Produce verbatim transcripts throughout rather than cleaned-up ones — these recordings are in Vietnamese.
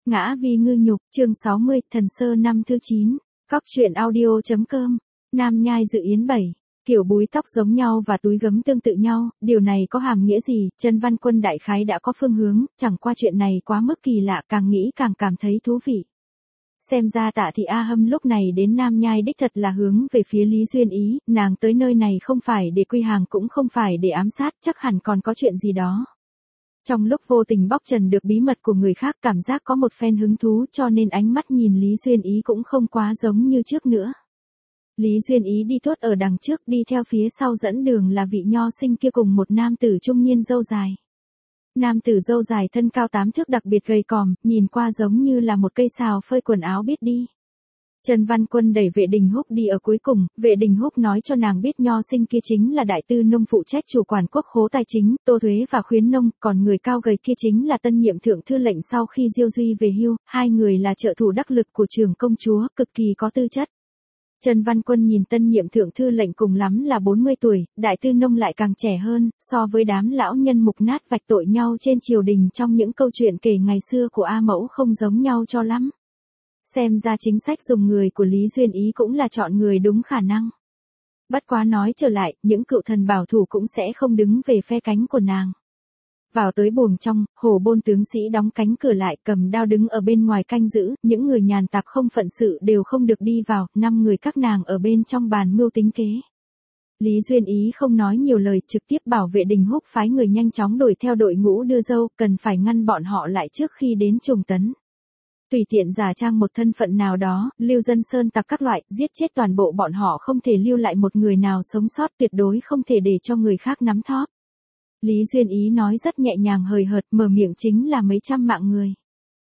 Ngã vì ngư nhục, chương sáu mươi, Thần Sơ năm thứ chín. Cóc truyện audio.com. Nam nhai dự yến bảy. Kiểu búi tóc giống nhau và túi gấm tương tự nhau, điều này có hàm nghĩa gì? Trần Văn Quân đại khái đã có phương hướng, chẳng qua chuyện này quá mức kỳ lạ, càng nghĩ càng cảm thấy thú vị. Xem ra Tạ Thị A Hâm lúc này đến Nam Nhai đích thật là hướng về phía Lý Duyên Ý, nàng tới nơi này không phải để quy hàng cũng không phải để ám sát, chắc hẳn còn có chuyện gì đó. Trong lúc vô tình bóc trần được bí mật của người khác, cảm giác có một phen hứng thú, cho nên ánh mắt nhìn Lý Duyên Ý cũng không quá giống như trước nữa. Lý Duyên Ý đi tuốt ở đằng trước, đi theo phía sau dẫn đường là vị nho sinh kia cùng một nam tử trung niên râu dài. Nam tử râu dài thân cao tám thước, đặc biệt gầy còm, nhìn qua giống như là một cây sào phơi quần áo biết đi. Trần Văn Quân đẩy Vệ Đình Húc đi ở cuối cùng, Vệ Đình Húc nói cho nàng biết nho sinh kia chính là đại tư nông phụ trách chủ quản quốc khố tài chính, Tô Thuế và khuyến nông, còn người cao gầy kia chính là tân nhiệm thượng thư lệnh sau khi Diêu Duy về hưu, hai người là trợ thủ đắc lực của trưởng công chúa, cực kỳ có tư chất. Trần Văn Quân nhìn tân nhiệm thượng thư lệnh cùng lắm là bốn mươi tuổi, đại tư nông lại càng trẻ hơn, so với đám lão nhân mục nát vạch tội nhau trên triều đình trong những câu chuyện kể ngày xưa của A Mẫu không giống nhau cho lắm. Xem ra chính sách dùng người của Lý Duyên Ý cũng là chọn người đúng khả năng. Bất quá nói trở lại, những cựu thần bảo thủ cũng sẽ không đứng về phe cánh của nàng. Vào tới buồng trong, Hồ Bôn tướng sĩ đóng cánh cửa lại, cầm đao đứng ở bên ngoài canh giữ, những người nhàn tạp không phận sự đều không được đi vào, năm người các nàng ở bên trong bàn mưu tính kế. Lý Duyên Ý không nói nhiều lời, trực tiếp bảo Vệ Đình Húc phái người nhanh chóng đuổi theo đội ngũ đưa dâu, cần phải ngăn bọn họ lại trước khi đến Trùng Tấn. Tùy tiện giả trang một thân phận nào đó, lưu dân sơn tặc các loại, giết chết toàn bộ bọn họ, không thể lưu lại một người nào sống sót, tuyệt đối không thể để cho người khác nắm thóp. Lý Duyên Ý nói rất nhẹ nhàng hời hợt, mở miệng chính là mấy trăm mạng người.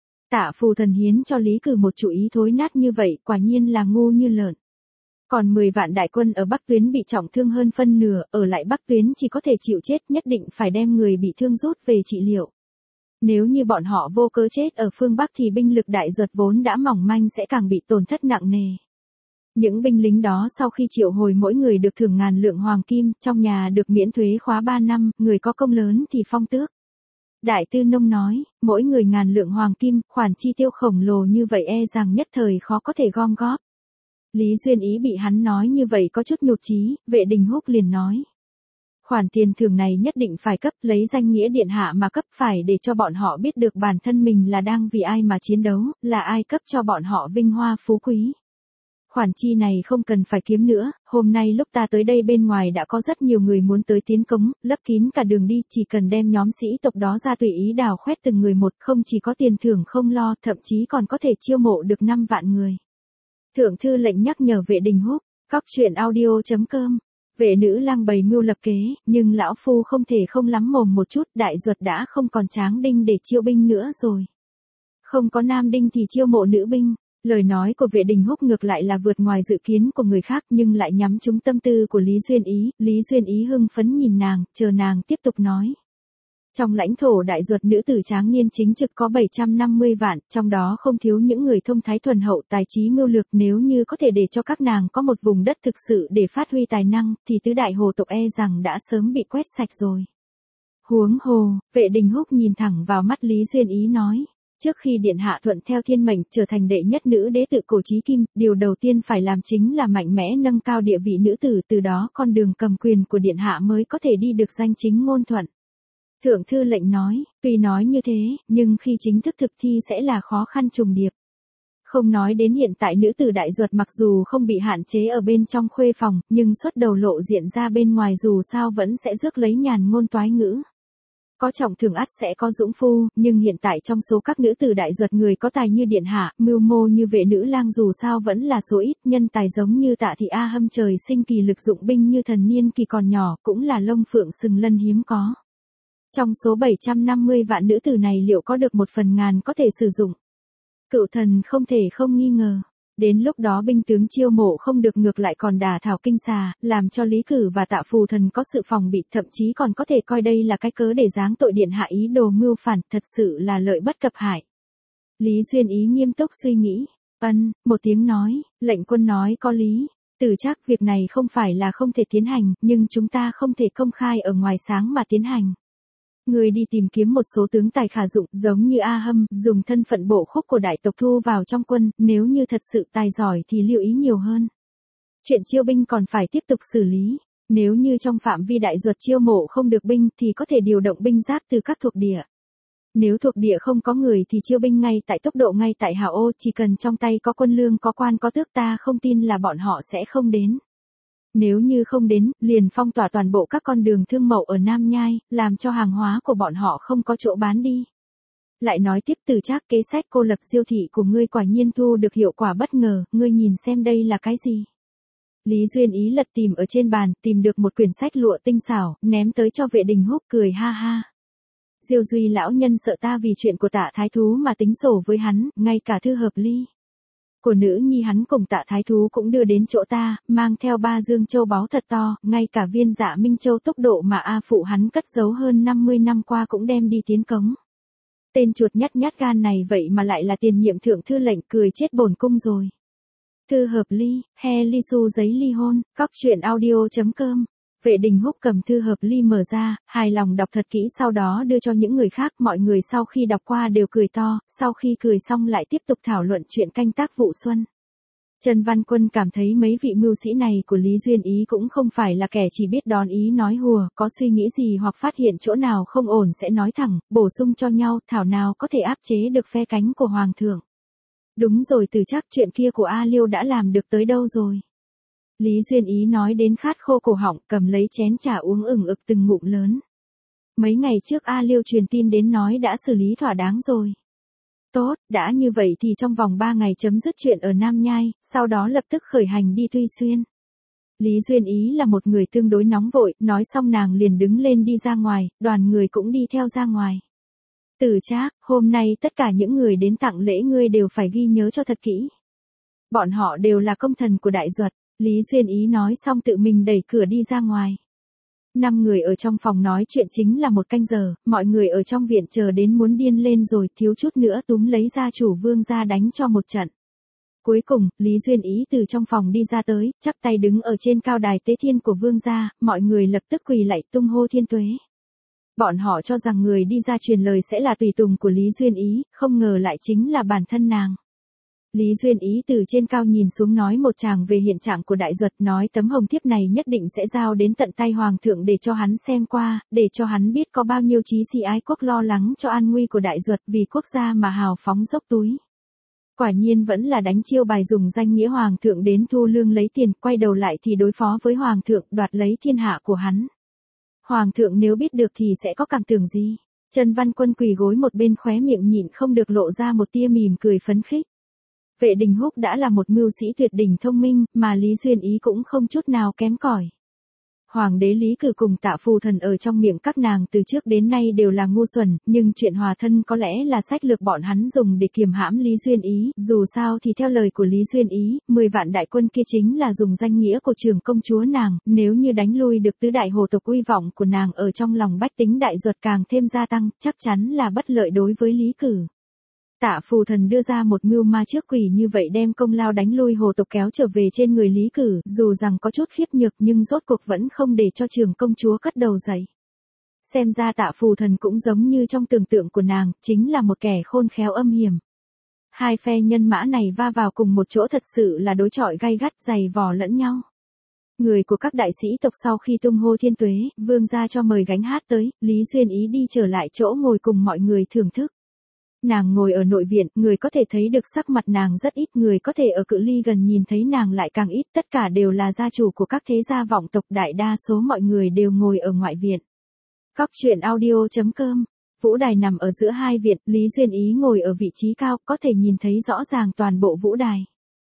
Tạ phù thần hiến cho Lý Cử một chủ ý thối nát như vậy, quả nhiên là ngu như lợn. Còn mười vạn đại quân ở Bắc Tuyến bị trọng thương hơn phân nửa, ở lại Bắc Tuyến chỉ có thể chịu chết, nhất định phải đem người bị thương rút về trị liệu. Nếu như bọn họ vô cớ chết ở phương Bắc thì binh lực Đại Duật vốn đã mỏng manh sẽ càng bị tổn thất nặng nề. Những binh lính đó sau khi triệu hồi mỗi người được thưởng ngàn lượng hoàng kim, trong nhà được miễn thuế khóa ba năm, người có công lớn thì phong tước. Đại tư nông nói, mỗi người ngàn lượng hoàng kim, khoản chi tiêu khổng lồ như vậy e rằng nhất thời khó có thể gom góp. Lý Duyên Ý bị hắn nói như vậy có chút nhụt chí, Vệ Đình Húc liền nói. Khoản tiền thưởng này nhất định phải cấp, lấy danh nghĩa điện hạ mà cấp, phải để cho bọn họ biết được bản thân mình là đang vì ai mà chiến đấu, là ai cấp cho bọn họ vinh hoa phú quý. Khoản chi này không cần phải kiếm nữa, hôm nay lúc ta tới đây bên ngoài đã có rất nhiều người muốn tới tiến cống, lấp kín cả đường đi, chỉ cần đem nhóm sĩ tộc đó ra tùy ý đào khoét từng người một, không chỉ có tiền thưởng không lo, thậm chí còn có thể chiêu mộ được năm vạn người. Thượng thư lệnh nhắc nhở Vệ Đình Húc, cóc truyện audio.com. Vệ nữ lang bày mưu lập kế, nhưng lão phu không thể không lắm mồm một chút, Đại Duật đã không còn tráng đinh để chiêu binh nữa rồi. Không có nam đinh thì chiêu mộ nữ binh. Lời nói của Vệ Đình Húc ngược lại là vượt ngoài dự kiến của người khác, nhưng lại nhắm trúng tâm tư của Lý Duyên Ý. Lý Duyên Ý hưng phấn nhìn nàng, chờ nàng tiếp tục nói. Trong lãnh thổ Đại Duật nữ tử tráng niên chính trực có bảy trăm năm mươi vạn, trong đó không thiếu những người thông thái thuần hậu, tài trí mưu lược, nếu như có thể để cho các nàng có một vùng đất thực sự để phát huy tài năng, thì tứ đại hồ tộc e rằng đã sớm bị quét sạch rồi. Huống hồ, Vệ Đình Húc nhìn thẳng vào mắt Lý Duyên Ý nói. Trước khi điện hạ thuận theo thiên mệnh trở thành đệ nhất nữ đế tự cổ chí kim, điều đầu tiên phải làm chính là mạnh mẽ nâng cao địa vị nữ tử, từ đó con đường cầm quyền của điện hạ mới có thể đi được danh chính ngôn thuận. Thượng thư lệnh nói, tuy nói như thế, nhưng khi chính thức thực thi sẽ là khó khăn trùng điệp. Không nói đến hiện tại nữ tử Đại Duật mặc dù không bị hạn chế ở bên trong khuê phòng, nhưng xuất đầu lộ diện ra bên ngoài dù sao vẫn sẽ rước lấy nhàn ngôn toái ngữ. Có trọng thưởng ắt sẽ có dũng phu, nhưng hiện tại trong số các nữ tử Đại Duật người có tài như điện hạ, mưu mô như Vệ nữ lang dù sao vẫn là số ít, nhân tài giống như Tạ Thị A Hâm trời sinh kỳ lực dụng binh như thần niên kỳ còn nhỏ, cũng là lông phượng sừng lân hiếm có. Trong số bảy trăm năm mươi vạn nữ tử này liệu có được một phần ngàn có thể sử dụng? Cựu thần không thể không nghi ngờ. Đến lúc đó binh tướng chiêu mộ không được ngược lại còn đả thảo kinh xà, làm cho Lý Cử và Tạ phù thần có sự phòng bị, thậm chí còn có thể coi đây là cái cớ để giáng tội điện hạ ý đồ mưu phản, thật sự là lợi bất cập hại. Lý Duyên Ý nghiêm túc suy nghĩ, ân, một tiếng nói, lệnh quân nói có lý, từ chắc việc này không phải là không thể tiến hành, nhưng chúng ta không thể công khai ở ngoài sáng mà tiến hành. Ngươi đi tìm kiếm một số tướng tài khả dụng giống như A Hâm, dùng thân phận bộ khúc của đại tộc thu vào trong quân, nếu như thật sự tài giỏi thì lưu ý nhiều hơn. Chuyện chiêu binh còn phải tiếp tục xử lý. Nếu như trong phạm vi đại duật chiêu mộ không được binh thì có thể điều động binh giáp từ các thuộc địa. Nếu thuộc địa không có người thì chiêu binh ngay tại tốc độ ngay tại Hào Ô, chỉ cần trong tay có quân lương có quan có tước ta không tin là bọn họ sẽ không đến. Nếu như không đến, liền phong tỏa toàn bộ các con đường thương mậu ở Nam Nhai, làm cho hàng hóa của bọn họ không có chỗ bán đi. Lại nói tiếp Từ Trác, kế sách cô lập siêu thị của ngươi quả nhiên thu được hiệu quả bất ngờ, ngươi nhìn xem đây là cái gì. Lý Duyên Ý lật tìm ở trên bàn, tìm được một quyển sách lụa tinh xảo, ném tới cho Vệ Đình Húc, cười ha ha. Diêu Duy lão nhân sợ ta vì chuyện của Tạ Thái Thú mà tính sổ với hắn, ngay cả thư hợp ly của nữ nhi hắn cùng Tạ Thái Thú cũng đưa đến chỗ ta, mang theo ba dương châu báu thật to, ngay cả viên Dạ Minh Châu tốc độ mà A phụ hắn cất giấu hơn năm mươi năm qua cũng đem đi tiến cống. Tên chuột nhắt nhát gan này vậy mà lại là tiền nhiệm thượng thư lệnh, cười chết bổn cung rồi. Thư hợp ly, he ly su giấy ly hôn, cóc truyện audio chấm com. Vệ Đình Húc cầm thư hợp ly mở ra, hài lòng đọc thật kỹ sau đó đưa cho những người khác, mọi người sau khi đọc qua đều cười to, sau khi cười xong lại tiếp tục thảo luận chuyện canh tác vụ xuân. Trần Văn Quân cảm thấy mấy vị mưu sĩ này của Lý Duyên Ý cũng không phải là kẻ chỉ biết đón ý nói hùa, có suy nghĩ gì hoặc phát hiện chỗ nào không ổn sẽ nói thẳng, bổ sung cho nhau, thảo nào có thể áp chế được phe cánh của Hoàng thượng. Đúng rồi, Từ Trác, chuyện kia của A Liêu đã làm được tới đâu rồi? Lý Duyên Ý nói đến khát khô cổ họng, cầm lấy chén trà uống ửng ực từng ngụm lớn. Mấy ngày trước A Liêu truyền tin đến nói đã xử lý thỏa đáng rồi. Tốt, đã như vậy thì trong vòng ba ngày chấm dứt chuyện ở Nam Nhai, sau đó lập tức khởi hành đi Tuy Xuyên. Lý Duyên Ý là một người tương đối nóng vội, nói xong nàng liền đứng lên đi ra ngoài, đoàn người cũng đi theo ra ngoài. Từ Trác, hôm nay tất cả những người đến tặng lễ ngươi đều phải ghi nhớ cho thật kỹ. Bọn họ đều là công thần của đại duật. Lý Duyên Ý nói xong tự mình đẩy cửa đi ra ngoài. Năm người ở trong phòng nói chuyện chính là một canh giờ, mọi người ở trong viện chờ đến muốn điên lên rồi, thiếu chút nữa túm lấy gia chủ Vương ra đánh cho một trận. Cuối cùng, Lý Duyên Ý từ trong phòng đi ra tới, chắp tay đứng ở trên cao đài tế thiên của Vương gia, mọi người lập tức quỳ lạy tung hô thiên tuế. Bọn họ cho rằng người đi ra truyền lời sẽ là tùy tùng của Lý Duyên Ý, không ngờ lại chính là bản thân nàng. Lý Duyên Ý từ trên cao nhìn xuống nói một tràng về hiện trạng của đại duật, nói tấm hồng thiếp này nhất định sẽ giao đến tận tay Hoàng thượng để cho hắn xem qua, để cho hắn biết có bao nhiêu chí sĩ ái quốc lo lắng cho an nguy của đại duật vì quốc gia mà hào phóng dốc túi. Quả nhiên vẫn là đánh chiêu bài dùng danh nghĩa Hoàng thượng đến thu lương lấy tiền, quay đầu lại thì đối phó với Hoàng thượng, đoạt lấy thiên hạ của hắn. Hoàng thượng nếu biết được thì sẽ có cảm tưởng gì? Trần Văn Quân quỳ gối một bên, khóe miệng nhịn không được lộ ra một tia mỉm cười phấn khích. Vệ Đình Húc đã là một mưu sĩ tuyệt đỉnh thông minh, mà Lý Duyên Ý cũng không chút nào kém cỏi. Hoàng đế Lý Cử cùng Tạ Phù Thần ở trong miệng các nàng từ trước đến nay đều là ngu xuẩn, nhưng chuyện hòa thân có lẽ là sách lược bọn hắn dùng để kiềm hãm Lý Duyên Ý, dù sao thì theo lời của Lý Duyên Ý, mười vạn đại quân kia chính là dùng danh nghĩa của trưởng công chúa nàng, nếu như đánh lui được tứ đại hồ tộc, uy vọng của nàng ở trong lòng bách tính đại duật càng thêm gia tăng, chắc chắn là bất lợi đối với Lý Cử. Tạ Phù Thần đưa ra một mưu ma trước quỷ như vậy, đem công lao đánh lui hồ tộc kéo trở về trên người Lý Cử, dù rằng có chút khiếp nhược nhưng rốt cuộc vẫn không để cho trưởng công chúa cất đầu dậy. Xem ra Tạ Phù Thần cũng giống như trong tưởng tượng của nàng, chính là một kẻ khôn khéo âm hiểm. Hai phe nhân mã này va vào cùng một chỗ thật sự là đối chọi gay gắt, giày vò lẫn nhau. Người của các đại sĩ tộc sau khi tung hô thiên tuế, Vương gia cho mời gánh hát tới, Lý Duyên Ý đi trở lại chỗ ngồi cùng mọi người thưởng thức. Nàng ngồi ở nội viện, người có thể thấy được sắc mặt nàng rất ít, người có thể ở cự ly gần nhìn thấy nàng lại càng ít, tất cả đều là gia chủ của các thế gia vọng tộc, đại đa số mọi người đều ngồi ở ngoại viện. Cóc truyện audio chấm com. Vũ đài nằm ở giữa hai viện, Lý Duyên Ý ngồi ở vị trí cao, có thể nhìn thấy rõ ràng toàn bộ vũ đài.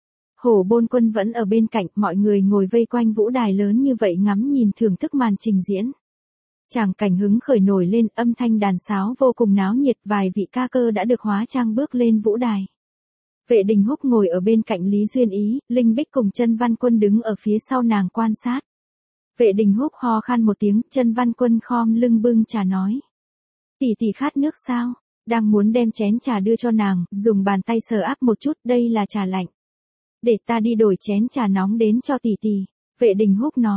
Hổ Bôn Quân vẫn ở bên cạnh, mọi người ngồi vây quanh vũ đài lớn như vậy ngắm nhìn thưởng thức màn trình diễn. Tràng cảnh hứng khởi nổi lên, âm thanh đàn sáo vô cùng náo nhiệt, vài vị ca cơ đã được hóa trang bước lên vũ đài. Vệ Đình Húc ngồi ở bên cạnh Lý Duyên Ý, Linh Bích cùng Trân Văn Quân đứng ở phía sau nàng quan sát. Vệ Đình Húc ho khan một tiếng, Trân Văn Quân khom lưng bưng trà nói. Tỷ tỷ khát nước sao? Đang muốn đem chén trà đưa cho nàng, dùng bàn tay sờ áp một chút, đây là trà lạnh. Để ta đi đổi chén trà nóng đến cho tỷ tỷ. Vệ Đình Húc nói,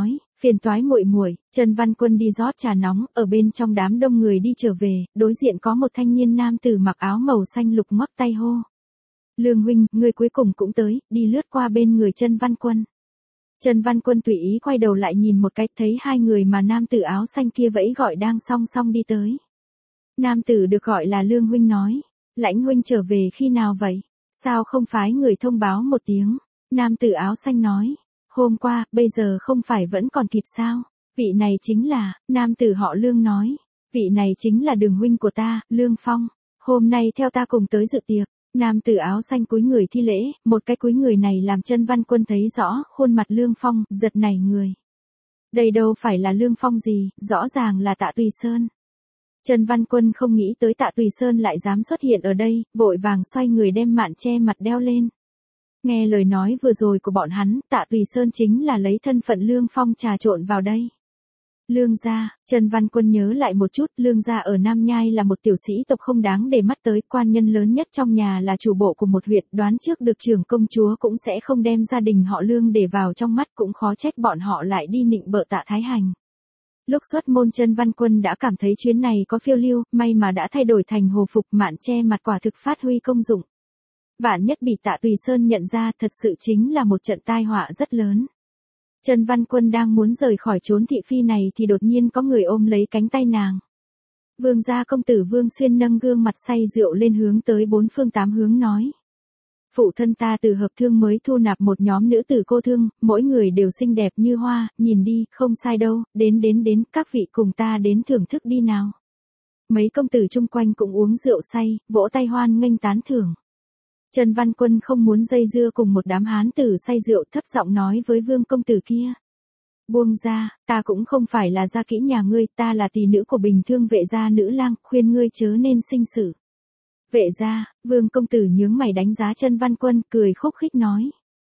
Phiền toái muội muội, Trần Văn Quân đi rót trà nóng, ở bên trong đám đông người đi trở về, đối diện có một thanh niên nam tử mặc áo màu xanh lục ngoắc tay hô. Lương huynh, người cuối cùng cũng tới, đi lướt qua bên người Trần Văn Quân. Trần Văn Quân tùy ý quay đầu lại nhìn một cái, thấy hai người mà nam tử áo xanh kia vẫy gọi đang song song đi tới. Nam tử được gọi là Lương huynh nói, Lãnh huynh trở về khi nào vậy? Sao không phái người thông báo một tiếng? Nam tử áo xanh nói, hôm qua, bây giờ không phải vẫn còn kịp sao? Vị này chính là, nam tử họ Lương nói, vị này chính là đường huynh của ta, Lương Phong, hôm nay theo ta cùng tới dự tiệc. Nam tử áo xanh cúi người thi lễ, một cái cúi người này làm Trần Văn Quân thấy rõ khuôn mặt Lương Phong, giật nảy người. Đây đâu phải là Lương Phong gì, rõ ràng là Tạ Tùy Sơn. Trần Văn Quân không nghĩ tới Tạ Tùy Sơn lại dám xuất hiện ở đây, vội vàng xoay người đem mạn che mặt đeo lên. Nghe lời nói vừa rồi của bọn hắn, Tạ Tùy Sơn chính là lấy thân phận Lương Phong trà trộn vào đây. Lương gia, Trần Văn Quân nhớ lại một chút, Lương gia ở Nam Nhai là một tiểu sĩ tộc không đáng để mắt tới, quan nhân lớn nhất trong nhà là chủ bộ của một huyện, đoán trước được trưởng công chúa cũng sẽ không đem gia đình họ Lương để vào trong mắt, cũng khó trách bọn họ lại đi nịnh bợ Tạ Thái Hành. Lúc xuất môn Trần Văn Quân đã cảm thấy chuyến này có phiêu lưu, may mà đã thay đổi thành hồ phục, mạn che mặt quả thực phát huy công dụng. Vạn nhất bị Tạ Tùy Sơn nhận ra, thật sự chính là một trận tai họa rất lớn. Trần Văn Quân đang muốn rời khỏi chốn thị phi này thì đột nhiên có người ôm lấy cánh tay nàng. Vương gia công tử Vương Xuyên nâng gương mặt say rượu lên hướng tới bốn phương tám hướng nói. Phụ thân ta từ hợp thương mới thu nạp một nhóm nữ tử cô thương, mỗi người đều xinh đẹp như hoa, nhìn đi, không sai đâu, đến đến đến, các vị cùng ta đến thưởng thức đi nào. Mấy công tử chung quanh cũng uống rượu say, vỗ tay hoan nghênh tán thưởng. Trần Văn Quân không muốn dây dưa cùng một đám hán tử say rượu, thấp giọng nói với Vương công tử kia. Buông ra, ta cũng không phải là gia kỹ nhà ngươi, ta là tỷ nữ của Bình Thương vệ gia nữ lang, khuyên ngươi chớ nên sinh sự. Vệ gia, Vương công tử nhướng mày đánh giá Trần Văn Quân, cười khúc khích nói.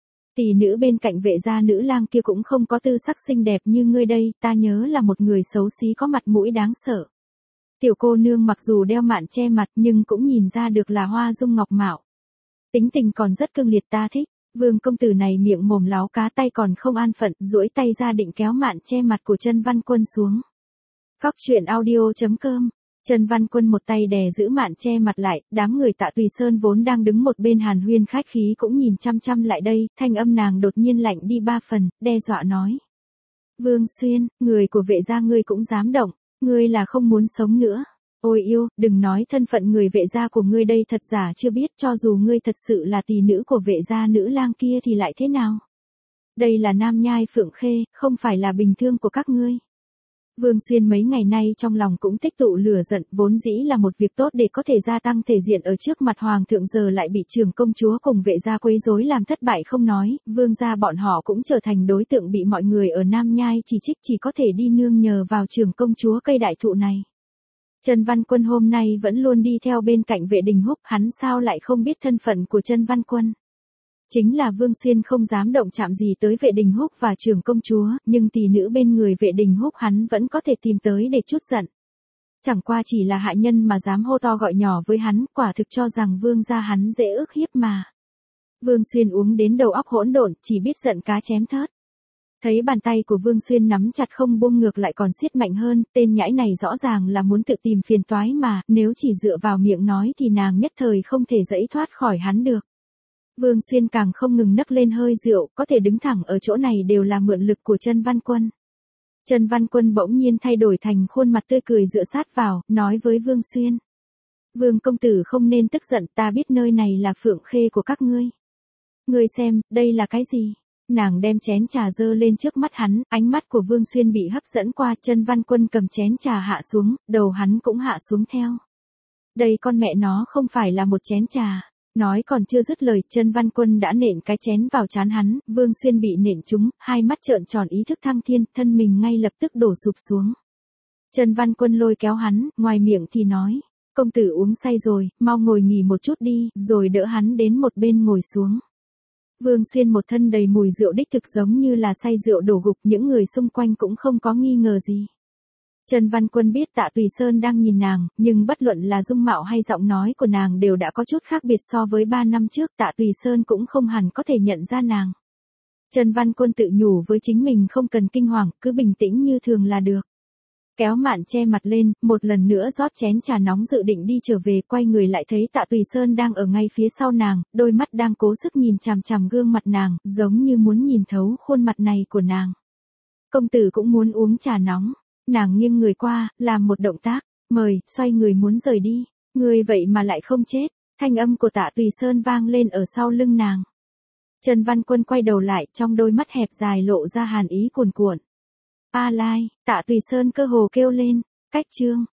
Tỷ nữ bên cạnh vệ gia nữ lang kia cũng không có tư sắc xinh đẹp như ngươi đây, ta nhớ là một người xấu xí có mặt mũi đáng sợ. Tiểu cô nương mặc dù đeo mạn che mặt nhưng cũng nhìn ra được là hoa dung ngọc mạo. Tính tình còn rất cương liệt, ta thích. Vương công tử này miệng mồm láo cá, tay còn không an phận, duỗi tay ra định kéo mạn che mặt của Trần Văn Quân xuống. Phóc truyện audio chấm com. Trần Văn Quân một tay đè giữ mạn che mặt lại, đám người Tạ Tùy Sơn vốn đang đứng một bên hàn huyên khách khí cũng nhìn chăm chăm lại đây, thanh âm nàng đột nhiên lạnh đi ba phần, đe dọa nói. Vương Xuyên, người của vệ gia ngươi cũng dám động, ngươi là không muốn sống nữa. Ôi yêu, đừng nói thân phận người vệ gia của ngươi đây, thật giả chưa biết, cho dù ngươi thật sự là tỷ nữ của vệ gia nữ lang kia thì lại thế nào? Đây là Nam Nhai Phượng Khê, không phải là Bình Thương của các ngươi. Vương Xuyên mấy ngày nay trong lòng cũng tích tụ lửa giận, vốn dĩ là một việc tốt để có thể gia tăng thể diện ở trước mặt hoàng thượng, giờ lại bị trưởng công chúa cùng vệ gia quấy rối làm thất bại không nói, vương gia bọn họ cũng trở thành đối tượng bị mọi người ở Nam Nhai chỉ trích, chỉ có thể đi nương nhờ vào trưởng công chúa cây đại thụ này. Trần Văn Quân hôm nay vẫn luôn đi theo bên cạnh vệ đình húc, hắn sao lại không biết thân phận của Trần Văn Quân. Chính là Vương Xuyên không dám động chạm gì tới vệ đình húc và trưởng công chúa, nhưng tỷ nữ bên người vệ đình húc hắn vẫn có thể tìm tới để chút giận. Chẳng qua chỉ là hạ nhân mà dám hô to gọi nhỏ với hắn, quả thực cho rằng vương gia hắn dễ ức hiếp mà. Vương Xuyên uống đến đầu óc hỗn độn, chỉ biết giận cá chém thớt. Thấy bàn tay của Vương Xuyên nắm chặt không buông, ngược lại còn siết mạnh hơn, tên nhãi này rõ ràng là muốn tự tìm phiền toái mà, nếu chỉ dựa vào miệng nói thì nàng nhất thời không thể dẫy thoát khỏi hắn được. Vương Xuyên càng không ngừng nấc lên hơi rượu, có thể đứng thẳng ở chỗ này đều là mượn lực của Trần Văn Quân. Trần Văn Quân bỗng nhiên thay đổi thành khuôn mặt tươi cười dựa sát vào, nói với Vương Xuyên. Vương công tử không nên tức giận, ta biết nơi này là Phượng Khê của các ngươi. Ngươi xem, đây là cái gì? Nàng đem chén trà dơ lên trước mắt hắn, ánh mắt của Vương Xuyên bị hấp dẫn qua, Trần Văn Quân cầm chén trà hạ xuống, đầu hắn cũng hạ xuống theo. Đây con mẹ nó không phải là một chén trà. Nói còn chưa dứt lời, Trần Văn Quân đã nện cái chén vào trán hắn, Vương Xuyên bị nện trúng, hai mắt trợn tròn ý thức thăng thiên, thân mình ngay lập tức đổ sụp xuống. Trần Văn Quân lôi kéo hắn, ngoài miệng thì nói, công tử uống say rồi, mau ngồi nghỉ một chút đi, rồi đỡ hắn đến một bên ngồi xuống. Vương Xuyên một thân đầy mùi rượu đích thực giống như là say rượu đổ gục, những người xung quanh cũng không có nghi ngờ gì. Trần Văn Quân biết Tạ Tùy Sơn đang nhìn nàng, nhưng bất luận là dung mạo hay giọng nói của nàng đều đã có chút khác biệt so với ba năm trước, Tạ Tùy Sơn cũng không hẳn có thể nhận ra nàng. Trần Văn Quân tự nhủ với chính mình không cần kinh hoàng, cứ bình tĩnh như thường là được. Kéo mạn che mặt lên, một lần nữa rót chén trà nóng dự định đi trở về, quay người lại thấy Tạ Tùy Sơn đang ở ngay phía sau nàng, đôi mắt đang cố sức nhìn chằm chằm gương mặt nàng, giống như muốn nhìn thấu khuôn mặt này của nàng. Công tử cũng muốn uống trà nóng, nàng nghiêng người qua, làm một động tác, mời, xoay người muốn rời đi, người vậy mà lại không chết, thanh âm của Tạ Tùy Sơn vang lên ở sau lưng nàng. Trần Văn Quân quay đầu lại, trong đôi mắt hẹp dài lộ ra hàn ý cuồn cuộn. A Lai, Tạ Tùy Sơn cơ hồ kêu lên, cách chương.